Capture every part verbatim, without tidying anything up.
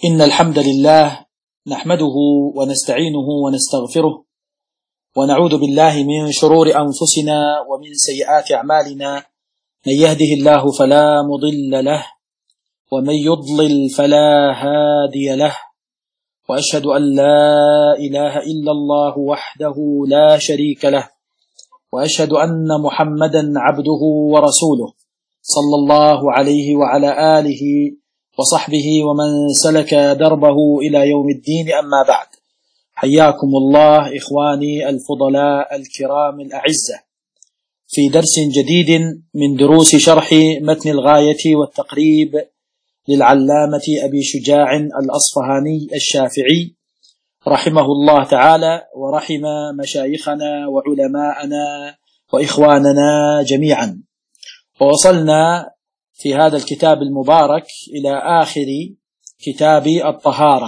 إن الحمد لله نحمده ونستعينه ونستغفره ونعوذ بالله من شرور أنفسنا ومن سيئات أعمالنا. من يهده الله فلا مضل له ومن يضلل فلا هادي له، وأشهد أن لا إله إلا الله وحده لا شريك له، وأشهد أن محمدا عبده ورسوله صلى الله عليه وعلى آله وصحبه ومن سلك دربه إلى يوم الدين. أما بعد، حياكم الله إخواني الفضلاء الكرام الأعزة في درس جديد من دروس شرح متن الغاية والتقريب للعلامة أبي شجاع الأصفهاني الشافعي رحمه الله تعالى، ورحم مشايخنا وعلماءنا وإخواننا جميعا. ووصلنا في هذا الكتاب المبارك إلى آخر كتاب الطهارة،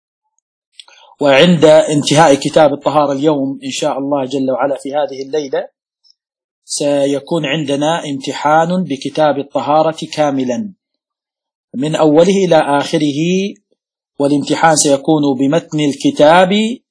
وعند انتهاء كتاب الطهارة اليوم إن شاء الله جل وعلا في هذه الليلة سيكون عندنا امتحان بكتاب الطهارة كاملا من أوله إلى آخره، والامتحان سيكون بمتن الكتاب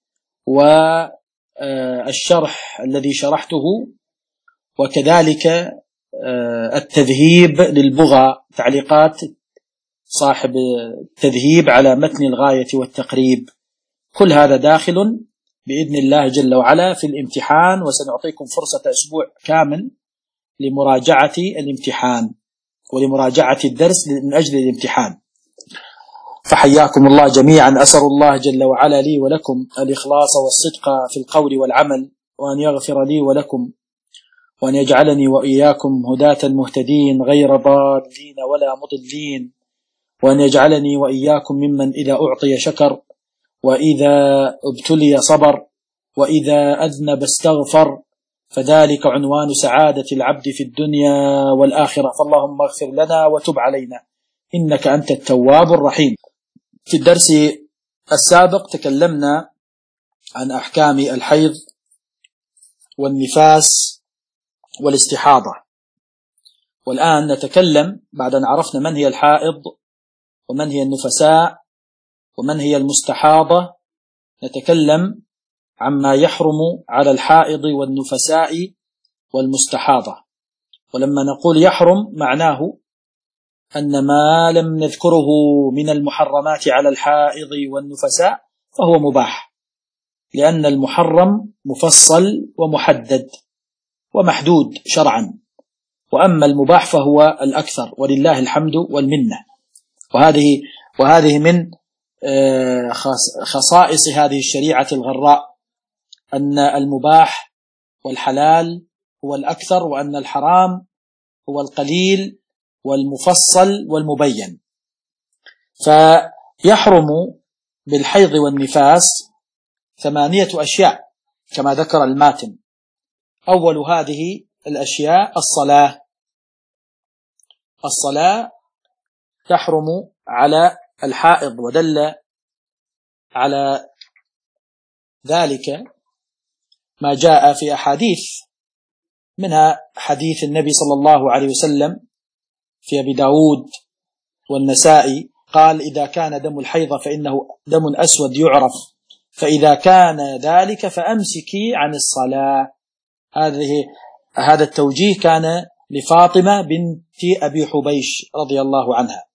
والشرح الذي شرحته، وكذلك التذهيب للبغى، تعليقات صاحب التذهيب على متن الغاية والتقريب. كل هذا داخل بإذن الله جل وعلا في الامتحان، وسنعطيكم فرصة أسبوع كامل لمراجعة الامتحان ولمراجعة الدرس من أجل الامتحان. فحياكم الله جميعا. أسأل الله جل وعلا لي ولكم الإخلاص والصدق في القول والعمل، وأن يغفر لي ولكم، وأن يجعلني وإياكم هداة مهتدين غير ضالين ولا مضلين، وأن يجعلني وإياكم ممن إذا أعطي شكر، وإذا ابتلي صبر، وإذا أذنب استغفر، فذلك عنوان سعادة العبد في الدنيا والآخرة. فاللهم اغفر لنا وتب علينا إنك أنت التواب الرحيم. في الدرس السابق تكلمنا عن أحكام الحيض والنفاس والاستحاضة، والآن نتكلم بعد أن عرفنا من هي الحائض ومن هي النفساء ومن هي المستحاضة، نتكلم عما يحرم على الحائض والنفساء والمستحاضة. ولما نقول يحرم معناه أن ما لم نذكره من المحرمات على الحائض والنفساء فهو مباح، لأن المحرم مفصل ومحدد ومحدود شرعا، وأما المباح فهو الأكثر، ولله الحمد والمنة. وهذه وهذه من خصائص هذه الشريعة الغراء، أن المباح والحلال هو الأكثر، وأن الحرام هو القليل والمفصل والمبين. فيحرم بالحيض والنفاس ثمانية أشياء كما ذكر الماتن. أول هذه الأشياء الصلاة. الصلاة تحرم على الحائض، ودل على ذلك ما جاء في أحاديث، منها حديث النبي صلى الله عليه وسلم في أبي داود والنسائي قال: إذا كان دم الحيض فإنه دم أسود يعرف، فإذا كان ذلك فأمسكي عن الصلاة. هذه هذا التوجيه كان لفاطمة بنت أبي حبيش رضي الله عنها.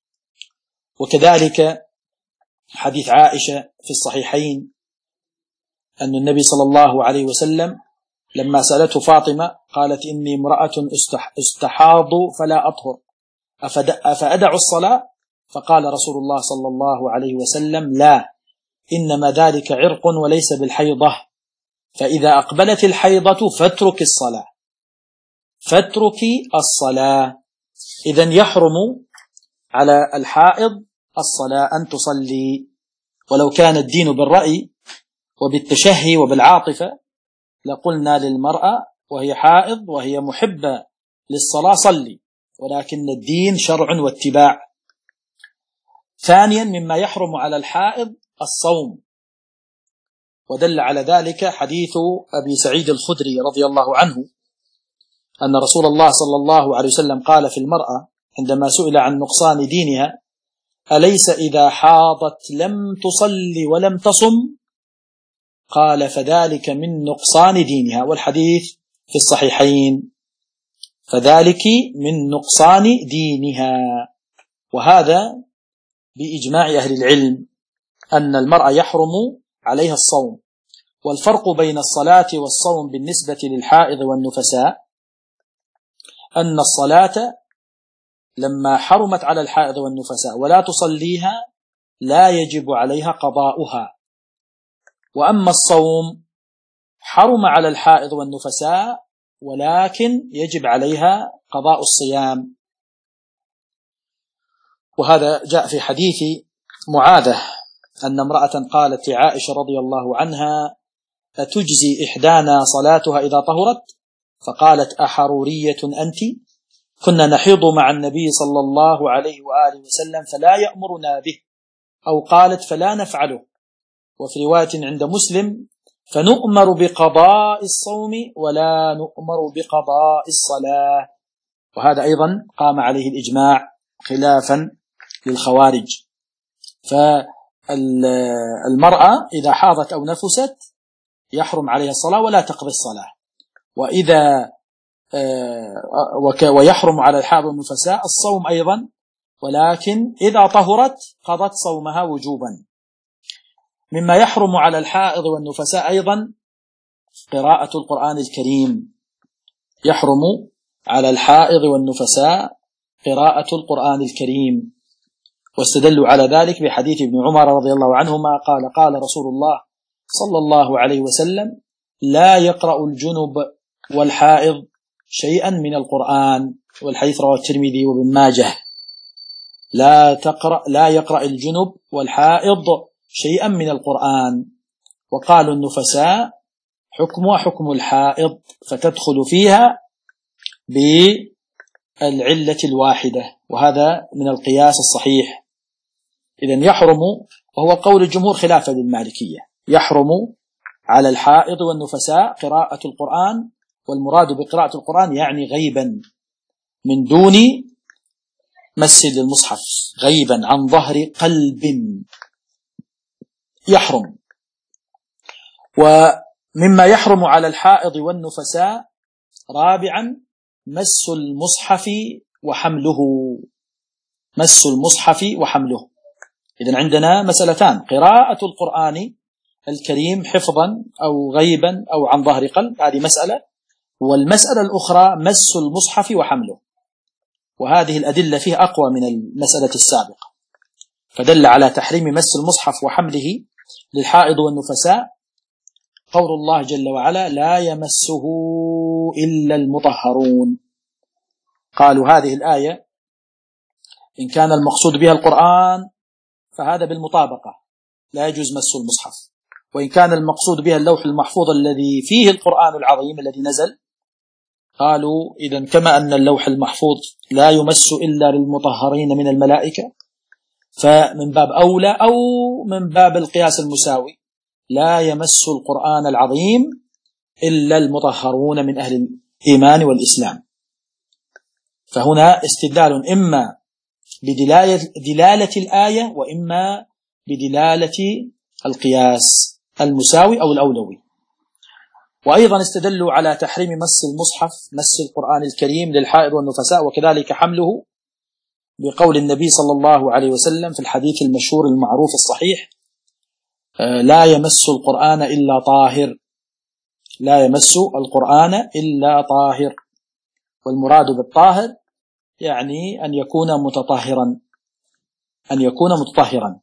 وكذلك حديث عائشة في الصحيحين أن النبي صلى الله عليه وسلم لما سألته فاطمة قالت: إني امرأة استحاض فلا أطهر أفأدع الصلاة؟ فقال رسول الله صلى الله عليه وسلم: لا، إنما ذلك عرق وليس بالحيضة، فإذا أقبلت الحيضة فاترك الصلاة فاترك الصلاة. إذن يحرم على الحائض الصلاة أن تصلي، ولو كان الدين بالرأي وبالتشهي وبالعاطفة لقلنا للمرأة وهي حائض وهي محبة للصلاة صلي، ولكن الدين شرع واتباع. ثانيا مما يحرم على الحائض الصوم، ودل على ذلك حديث أبي سعيد الخدري رضي الله عنه أن رسول الله صلى الله عليه وسلم قال في المرأة عندما سئل عن نقصان دينها: أليس إذا حاضت لم تصلي ولم تصم؟ قال فذلك من نقصان دينها، والحديث في الصحيحين، فذلك من نقصان دينها. وهذا بإجماع أهل العلم أن المرأة يحرم عليها الصوم. والفرق بين الصلاة والصوم بالنسبة للحائض والنفساء أن الصلاة لما حرمت على الحائض والنفساء ولا تصليها لا يجب عليها قضاؤها، وأما الصوم حرم على الحائض والنفساء ولكن يجب عليها قضاء الصيام. وهذا جاء في حديث معاذة أن امرأة قالت لعائشة رضي الله عنها: أتجزي إحدانا صلاتها إذا طهرت؟ فقالت: أحرورية أنت؟ كنا نحيض مع النبي صلى الله عليه وآله وسلم فلا يأمرنا به، أو قالت: فلا نفعله. وفي رواية عند مسلم: فنؤمر بقضاء الصوم ولا نؤمر بقضاء الصلاة. وهذا أيضا قام عليه الإجماع خلافا للخوارج. فالمرأة إذا حاضت أو نفست يحرم عليها الصلاة ولا تقضي الصلاة، وإذا ويحرم على الحائض والنفساء الصوم أيضا، ولكن إذا طهرت قضت صومها وجوبا. مما يحرم على الحائض والنفساء أيضا قراءة القرآن الكريم، يحرم على الحائض والنفساء قراءة القرآن الكريم. واستدلوا على ذلك بحديث ابن عمر رضي الله عنهما قال: قال رسول الله صلى الله عليه وسلم: لا يقرأ الجنب والحائض شيئا من القرآن. والحديث رواه الترمذي وابن ماجه: لا تقرأ لا يقرأ الجنب والحائض شيئا من القرآن. وقالوا النفساء حكمها حكم الحائض، فتدخل فيها بالعلة الواحدة، وهذا من القياس الصحيح. إذن يحرم، وهو قول الجمهور خلافا للمالكية، يحرم على الحائض والنفساء قراءة القرآن، والمراد بقراءة القرآن يعني غيبا من دون مس للمصحف، غيبا عن ظهر قلب يحرم. ومما يحرم على الحائض والنفساء رابعا مس المصحف وحمله، مس المصحف وحمله. إذن عندنا مسألتان: قراءة القرآن الكريم حفظا أو غيبا أو عن ظهر قلب، هذه مسألة، والمسألة الأخرى مس المصحف وحمله. وهذه الأدلة فيه أقوى من المسألة السابقة، فدل على تحريم مس المصحف وحمله للحائض والنفساء قول الله جل وعلا: لا يمسه إلا المطهرون. قالوا هذه الآية إن كان المقصود بها القرآن فهذا بالمطابقة، لا يجوز مس المصحف. وإن كان المقصود بها اللوح المحفوظ الذي فيه القرآن العظيم الذي نزل، قالوا إذن كما أن اللوح المحفوظ لا يمس إلا للمطهرين من الملائكة، فمن باب أولى أو من باب القياس المساوي لا يمس القرآن العظيم إلا المطهرون من أهل الإيمان والإسلام. فهنا استدلال إما بدلالة دلالة الآية وإما بدلالة القياس المساوي أو الأولوي. وأيضا استدلوا على تحريم مس المصحف، مس القرآن الكريم للحائض والنفساء وكذلك حمله بقول النبي صلى الله عليه وسلم في الحديث المشهور المعروف الصحيح: لا يمس القرآن إلا طاهر، لا يمس القرآن إلا طاهر. والمراد بالطاهر يعني أن يكون متطهرا، أن يكون متطهرا.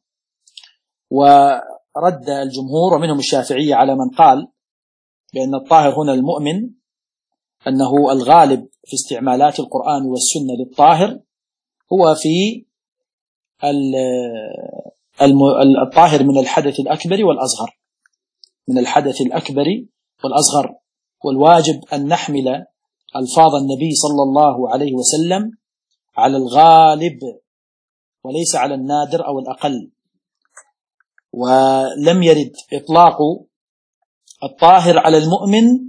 ورد الجمهور ومنهم الشافعية على من قال بأن الطاهر هنا المؤمن، أنه الغالب في استعمالات القرآن والسنة للطاهر هو في الطاهر من الحدث الأكبر والأصغر، من الحدث الأكبر والأصغر. والواجب أن نحمل ألفاظ النبي صلى الله عليه وسلم على الغالب وليس على النادر أو الأقل. ولم يرد إطلاق الطاهر على المؤمن،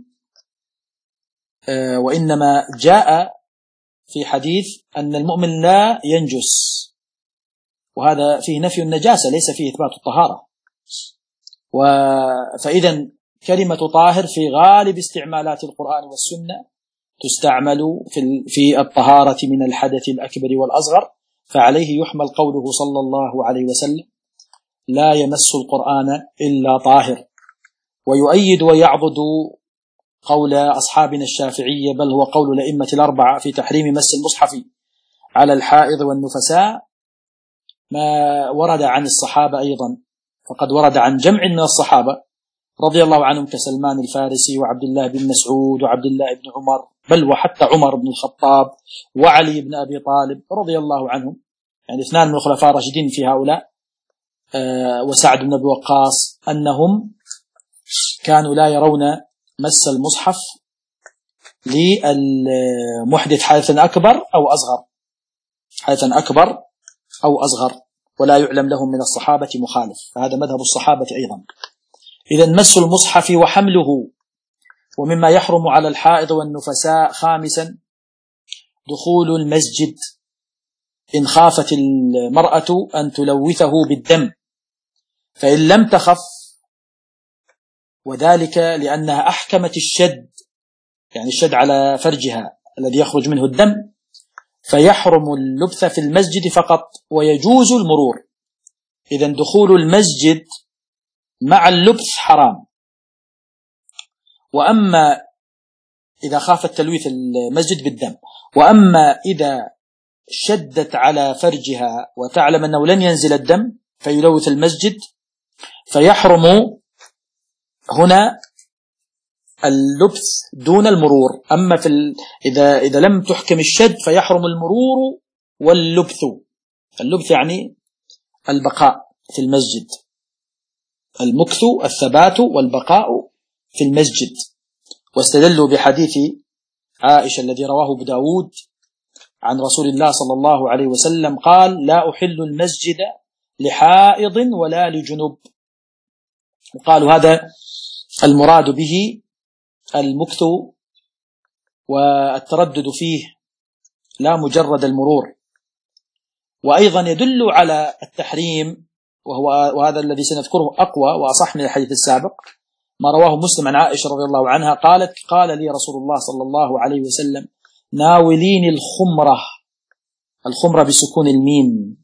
وإنما جاء في حديث أن المؤمن لا ينجس، وهذا فيه نفي النجاسة ليس فيه إثبات الطهارة. فإذا كلمة طاهر في غالب استعمالات القرآن والسنة تستعمل في الطهارة من الحدث الأكبر والأصغر، فعليه يحمل قوله صلى الله عليه وسلم لا يمس القرآن إلا طاهر، ويؤيد ويعضد قول أصحابنا الشافعية بل هو قول الأئمة الأربعة في تحريم مس المصحف على الحائض والنفساء ما ورد عن الصحابة أيضا، فقد ورد عن جمع من الصحابة رضي الله عنهم كسلمان الفارسي وعبد الله بن مسعود وعبد الله بن عمر، بل وحتى عمر بن الخطاب وعلي بن أبي طالب رضي الله عنهم، يعني اثنان من الخلفاء الراشدين في هؤلاء وسعد بن أبي وقاص، أنهم كانوا لا يرون مس المصحف للمحدث حدثا أكبر أو أصغر، حدثا أكبر أو أصغر، ولا يعلم لهم من الصحابة مخالف، فهذا مذهب الصحابة أيضا. إذا مس المصحف وحمله. ومما يحرم على الحائض والنفساء خامسا دخول المسجد إن خافت المرأة أن تلوثه بالدم، فإن لم تخف، وذلك لأنها أحكمت الشد، يعني الشد على فرجها الذي يخرج منه الدم، فيحرم اللبث في المسجد فقط ويجوز المرور. إذن دخول المسجد مع اللبث حرام. وأما إذا خافت تلويث المسجد بالدم، وأما إذا شدت على فرجها وتعلم أنه لن ينزل الدم فيلوث المسجد، فيحرم هنا اللبث دون المرور. أما في ال... إذا إذا لم تحكم الشد فيحرم المرور واللبث. اللبث يعني البقاء في المسجد، المكث الثبات والبقاء في المسجد. واستدلوا بحديث عائشة الذي رواه ابو داود عن رسول الله صلى الله عليه وسلم قال لا أحل المسجد لحائض ولا لجنب، وقالوا هذا المراد به المكث والتردد فيه لا مجرد المرور. وأيضا يدل على التحريم، وهو وهذا الذي سنذكره أقوى وأصح من الحديث السابق، ما رواه مسلم عن عائشة رضي الله عنها قالت قال لي رسول الله صلى الله عليه وسلم ناوليني الخمرة، الخمرة بسكون الميم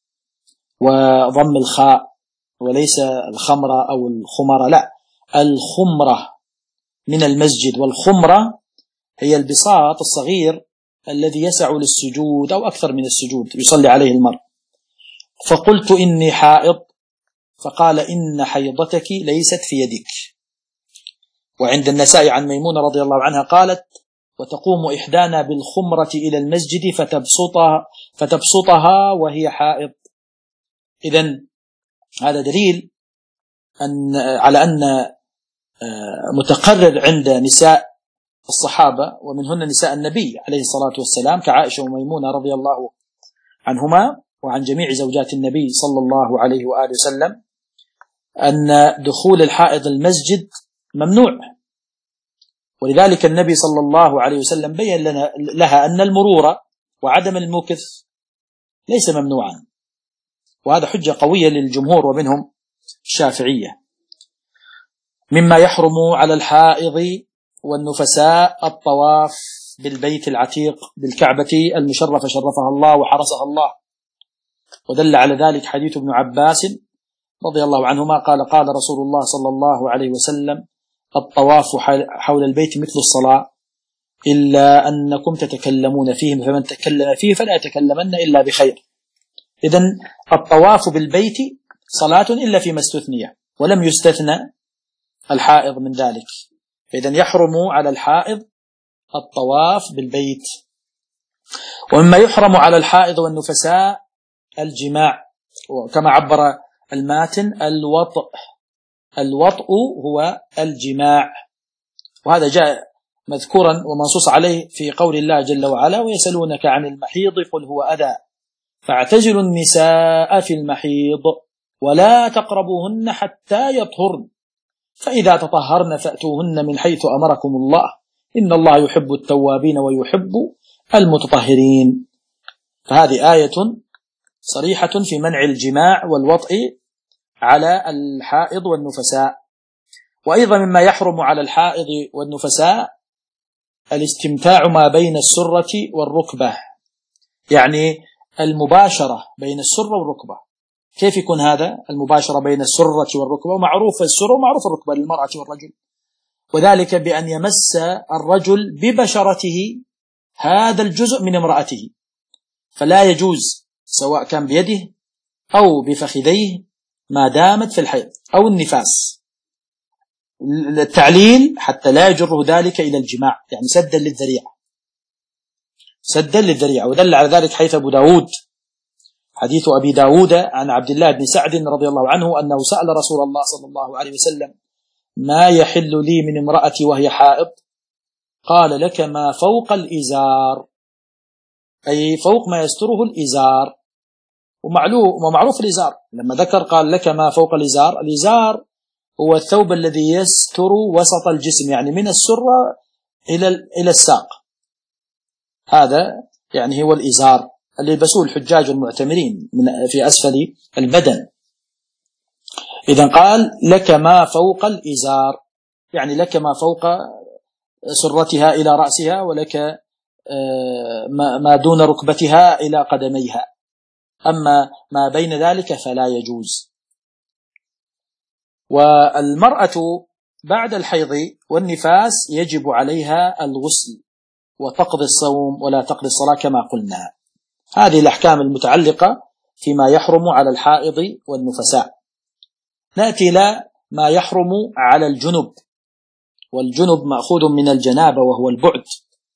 وضم الخاء، وليس الخمرة أو الخمرة، لا الخمرة من المسجد. والخمرة هي البساط الصغير الذي يسع للسجود أو أكثر من السجود يصلي عليه المرء. فقلت إني حائض، فقال إن حيضتك ليست في يدك. وعند النساء عن ميمونة رضي الله عنها قالت وتقوم إحدانا بالخمرة إلى المسجد فتبسطها, فتبسطها وهي حائض. إذن هذا دليل أن على أن متقرر عند نساء الصحابة ومنهن نساء النبي عليه الصلاة والسلام كعائشة وميمونة رضي الله عنهما وعن جميع زوجات النبي صلى الله عليه وآله وسلم أن دخول الحائض المسجد ممنوع. ولذلك النبي صلى الله عليه وسلم بيّن لنا لها أن المرور وعدم المكث ليس ممنوعا، وهذا حجة قوية للجمهور ومنهم الشافعية. مما يحرم على الحائض والنفساء الطواف بالبيت العتيق بالكعبة المشرفة شرفها الله وحرسها الله، ودل على ذلك حديث ابن عباس رضي الله عنهما قال قال رسول الله صلى الله عليه وسلم الطواف حول البيت مثل الصلاة إلا أنكم تتكلمون فيه، فمن تكلم فيه فلا يتكلمن إلا بخير. إذن الطواف بالبيت صلاة إلا فيما استثنية، ولم يستثنى الحائض من ذلك. إذن يحرم على الحائض الطواف بالبيت. ومما يحرم على الحائض والنفساء الجماع، وكما عبر الماتن الوطء، الوطء هو الجماع، وهذا جاء مذكورا ومنصوص عليه في قول الله جل وعلا ويسألونك عن المحيض قل هو أذى فاعتزلوا النساء في المحيض ولا تقربوهن حتى يطهرن فإذا تطهرن فأتوهن من حيث أمركم الله إن الله يحب التوابين ويحب المتطهرين. فهذه آية صريحة في منع الجماع والوطء على الحائض والنفساء. وأيضا مما يحرم على الحائض والنفساء الاستمتاع ما بين السرة والركبة، يعني المباشرة بين السرة والركبة. كيف يكون هذا؟ المباشرة بين السرة والركبة، ومعروف السرة ومعروف الركبة للمرأة والرجل، وذلك بأن يمس الرجل ببشرته هذا الجزء من امرأته، فلا يجوز سواء كان بيده أو بفخذيه ما دامت في الحيض أو النفاس. التعليل حتى لا يجره ذلك إلى الجماع، يعني سدا للذريعة، سدا للذريعة. ودل على ذلك حيث أبو داود، حديث أبي داود عن عبد الله بن سعد رضي الله عنه أنه سأل رسول الله صلى الله عليه وسلم: ما يحل لي من امرأتي وهي حائض؟ قال: لك ما فوق الإزار، أي فوق ما يستره الإزار. ومعروف الإزار لما ذكر قال: لك ما فوق الإزار. الإزار هو الثوب الذي يستر وسط الجسم، يعني من السرة إلى إلى الساق، هذا يعني هو الإزار اللي يلبسوه الحجاج المعتمرين من في أسفل البدن. إذن قال: لك ما فوق الإزار، يعني لك ما فوق سرتها إلى رأسها، ولك ما دون ركبتها إلى قدميها، أما ما بين ذلك فلا يجوز. والمرأة بعد الحيض والنفاس يجب عليها الغسل وتقضي الصوم ولا تقضي الصلاة كما قلنا. هذه الأحكام المتعلقة فيما يحرم على الحائض والنفساء. نأتي إلى ما يحرم على الجنب، والجنب مأخوذ من الجنابة وهو البعد،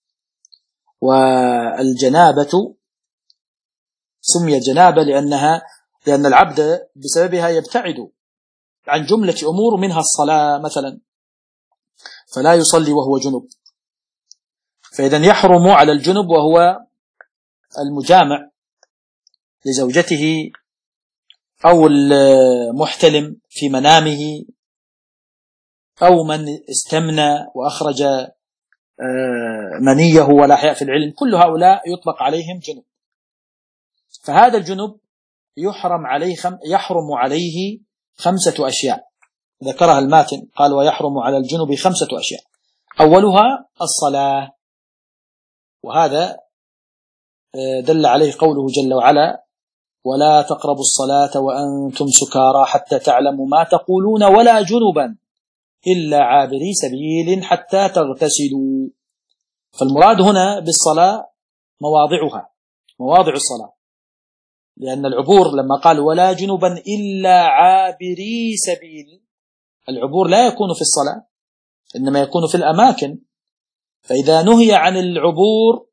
والجنابة سمي جنابة لأنها لأن العبد بسببها يبتعد عن جملة أمور منها الصلاة مثلا، فلا يصلي وهو جنب. فإذا يحرم على الجنب وهو المجامع لزوجته أو المحتلم في منامه أو من استمنى وأخرج منيه ولا حياء في العلم، كل هؤلاء يطلق عليهم جنب. فهذا الجنب يحرم عليه خم يحرم عليه خمسة أشياء ذكرها الماتن، قال: ويحرم على الجنب خمسة أشياء. أولها الصلاة، وهذا دل عليه قوله جل وعلا: ولا تقربوا الصلاة وأنتم سكارى حتى تعلموا ما تقولون ولا جنبا إلا عابري سبيل حتى تغتسلوا. فالمراد هنا بالصلاة مواضعها، مواضع الصلاة، لأن العبور لما قال ولا جنبا إلا عابري سبيل، العبور لا يكون في الصلاة، إنما يكون في الأماكن. فإذا نهي عن العبور،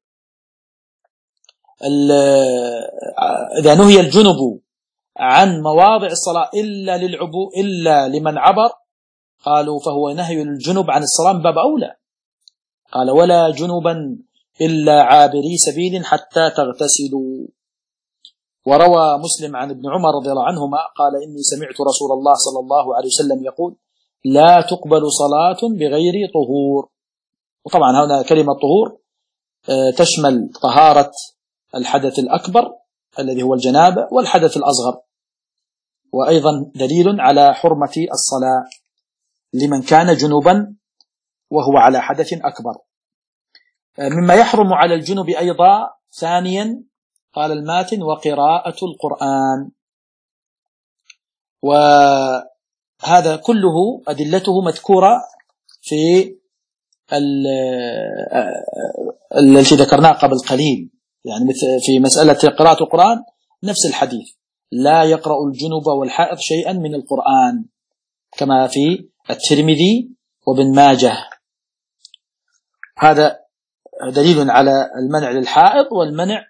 إذا نهي الجنب عن مواضع الصلاة إلا للعبور إلا لمن عبر، قالوا فهو نهي الجنب عن الصلاة من باب أولى. قال: ولا جنبا إلا عابري سبيل حتى تغتسلوا. وروى مسلم عن ابن عمر رضي الله عنهما قال: إني سمعت رسول الله صلى الله عليه وسلم يقول: لا تقبل صلاة بغير طهور. وطبعا هنا كلمة طهور تشمل طهارة الحدث الأكبر الذي هو الجنابة والحدث الأصغر، وأيضا دليل على حرمة الصلاة لمن كان جنوبا وهو على حدث أكبر. مما يحرم على الجنوب أيضا ثانيا قال الماتن: وقراءة القرآن. وهذا كله أدلته مذكورة في التي ذكرناه قبل قليل، يعني في مسألة قراءة القرآن نفس الحديث: لا يقرأ الجنوب والحائض شيئا من القرآن، كما في الترمذي وابن ماجه. هذا دليل على المنع للحائض والمنع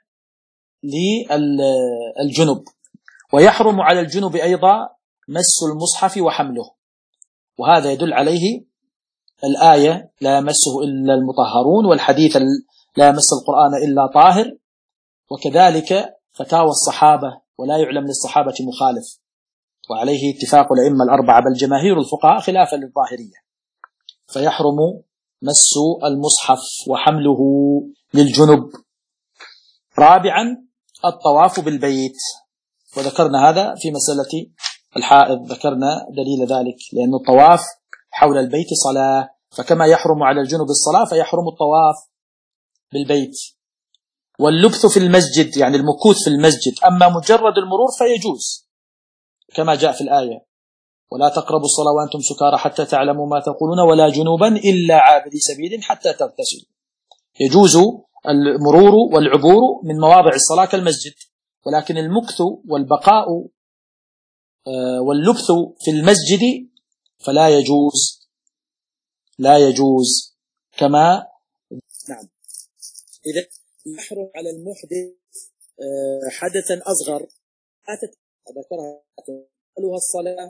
للجنب. ويحرم على الجنب أيضا مس المصحف وحمله، وهذا يدل عليه الآية: لا يمسه إلا المطهرون، والحديث: لا يمس القرآن إلا طاهر. وكذلك فتاوى الصحابة، ولا يعلم للصحابة مخالف، وعليه اتفاق الأئمة الأربعة بل جماهير الفقهاء خلافا للظاهرية. فيحرم مس المصحف وحمله للجنب. رابعا الطواف بالبيت، وذكرنا هذا في مسألة الحائض، ذكرنا دليل ذلك، لأن الطواف حول البيت صلاة، فكما يحرم على الجنب الصلاة فيحرم الطواف بالبيت. واللبث في المسجد يعني المكوث في المسجد، أما مجرد المرور فيجوز كما جاء في الآية: ولا تقربوا الصلاة وأنتم سكارى حتى تعلموا ما تقولون ولا جنوبا إلا عابري سبيل حتى تغتسلوا. يجوز المرور والعبور من مواضع الصلاة كالمسجد، ولكن المكث والبقاء واللبث في المسجد فلا يجوز، لا يجوز كما نعم. إذا يحرم على المحدث حدثا أصغر ذكرها قالوها الصلاة،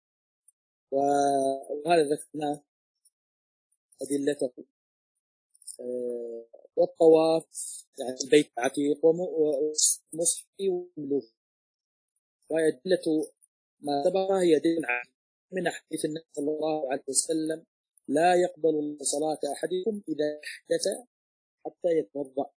وهذا ذكرناه أدلته، والطواف يعني البيت العتيق ومصحف وملوك، وأدلة ما سبق هي أدلة من حديث النبي صلى الله عليه وسلم: لا يقبل الله صلاة أحدكم إذا أحدث حتى يتوضأ.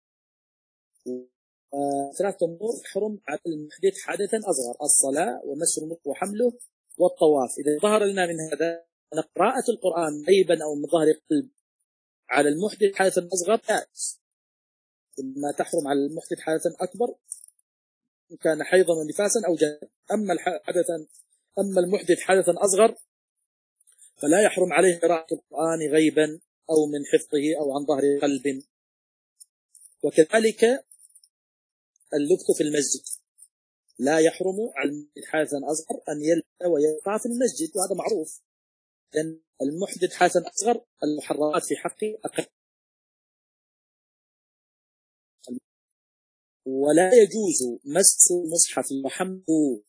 ثلاثة أمور تحرم على المحدث حدثا أصغر: الصلاة ومس المخ وحمله والطواف. إذا ظهر لنا من هذا أن قراءة القرآن غيبا أو من ظهر القلب على المحدث حدثا أصغر جائز، ما تحرم على المحدث حدثا أكبر إن كان حيضا ونفاسا أو جنبا. أما حدثا أما المحدث حدثا أصغر فلا يحرم عليه قراءة القرآن غيبا أو من حفظه أو عن ظهر قلب. وكذلك اللبث في المسجد لا يحرم على المحدث حدثا أصغر أن يلبث ويقع في المسجد، وهذا معروف، لأن المحدث حدثا أصغر المحرمات في حقه أقل. ولا يجوز مس المصحف وحمله،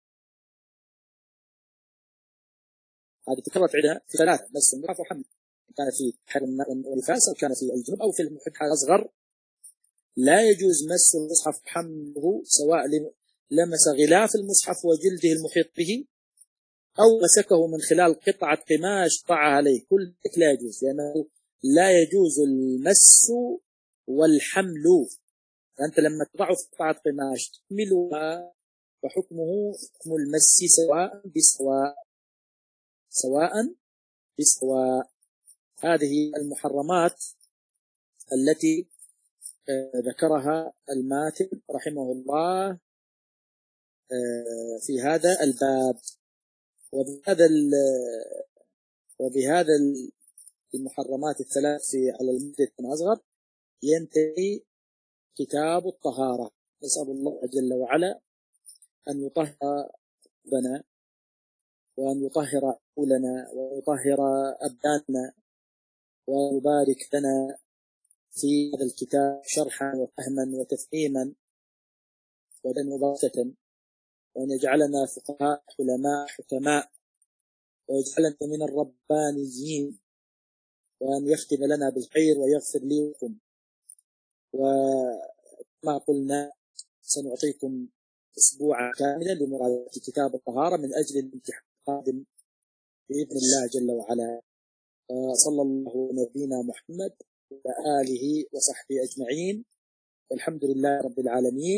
هذه تكررت عندنا في ثلاثة: مس المصحف وحمله، كان في حرم ونفاس أو كان في الجنوب أو في المحدث أصغر. لا يجوز مس المصحف وحمله سواء لمس غلاف المصحف وجلده المحيط به أو مسكه من خلال قطعة قماش طعها عليه، كل ذلك لا يجوز، لأنه لا يجوز المس والحمل. فأنت لما تضعه في قطعة قماش تحملها فحكمه حكم المس سواء بسواء، سواء بسواء. هذه المحرمات التي ذكرها الماتن رحمه الله في هذا الباب. وبهذا وبهذا المحرمات الثلاث في على المحدث الأصغر ينتهي كتاب الطهارة. نسأل الله جل وعلا أن يطهر قلوبنا وأن يطهر عقولنا ويطهر أبداننا ويبارك لنا في هذا الكتاب شرحا وفهما وتفهيما ومباركة، وأن يجعلنا فقهاء علماء حكماء، ويجعلنا من الربانيين، وأن يختم لنا بالخير ويغفر لي ولكم. وما قلنا سنعطيكم أسبوعا كاملا لمراجعة كتاب الطهارة من أجل الامتحان القادم بإذن الله جل وعلا. صلى الله على نبينا محمد وآله وصحبه أجمعين، والحمد لله رب العالمين.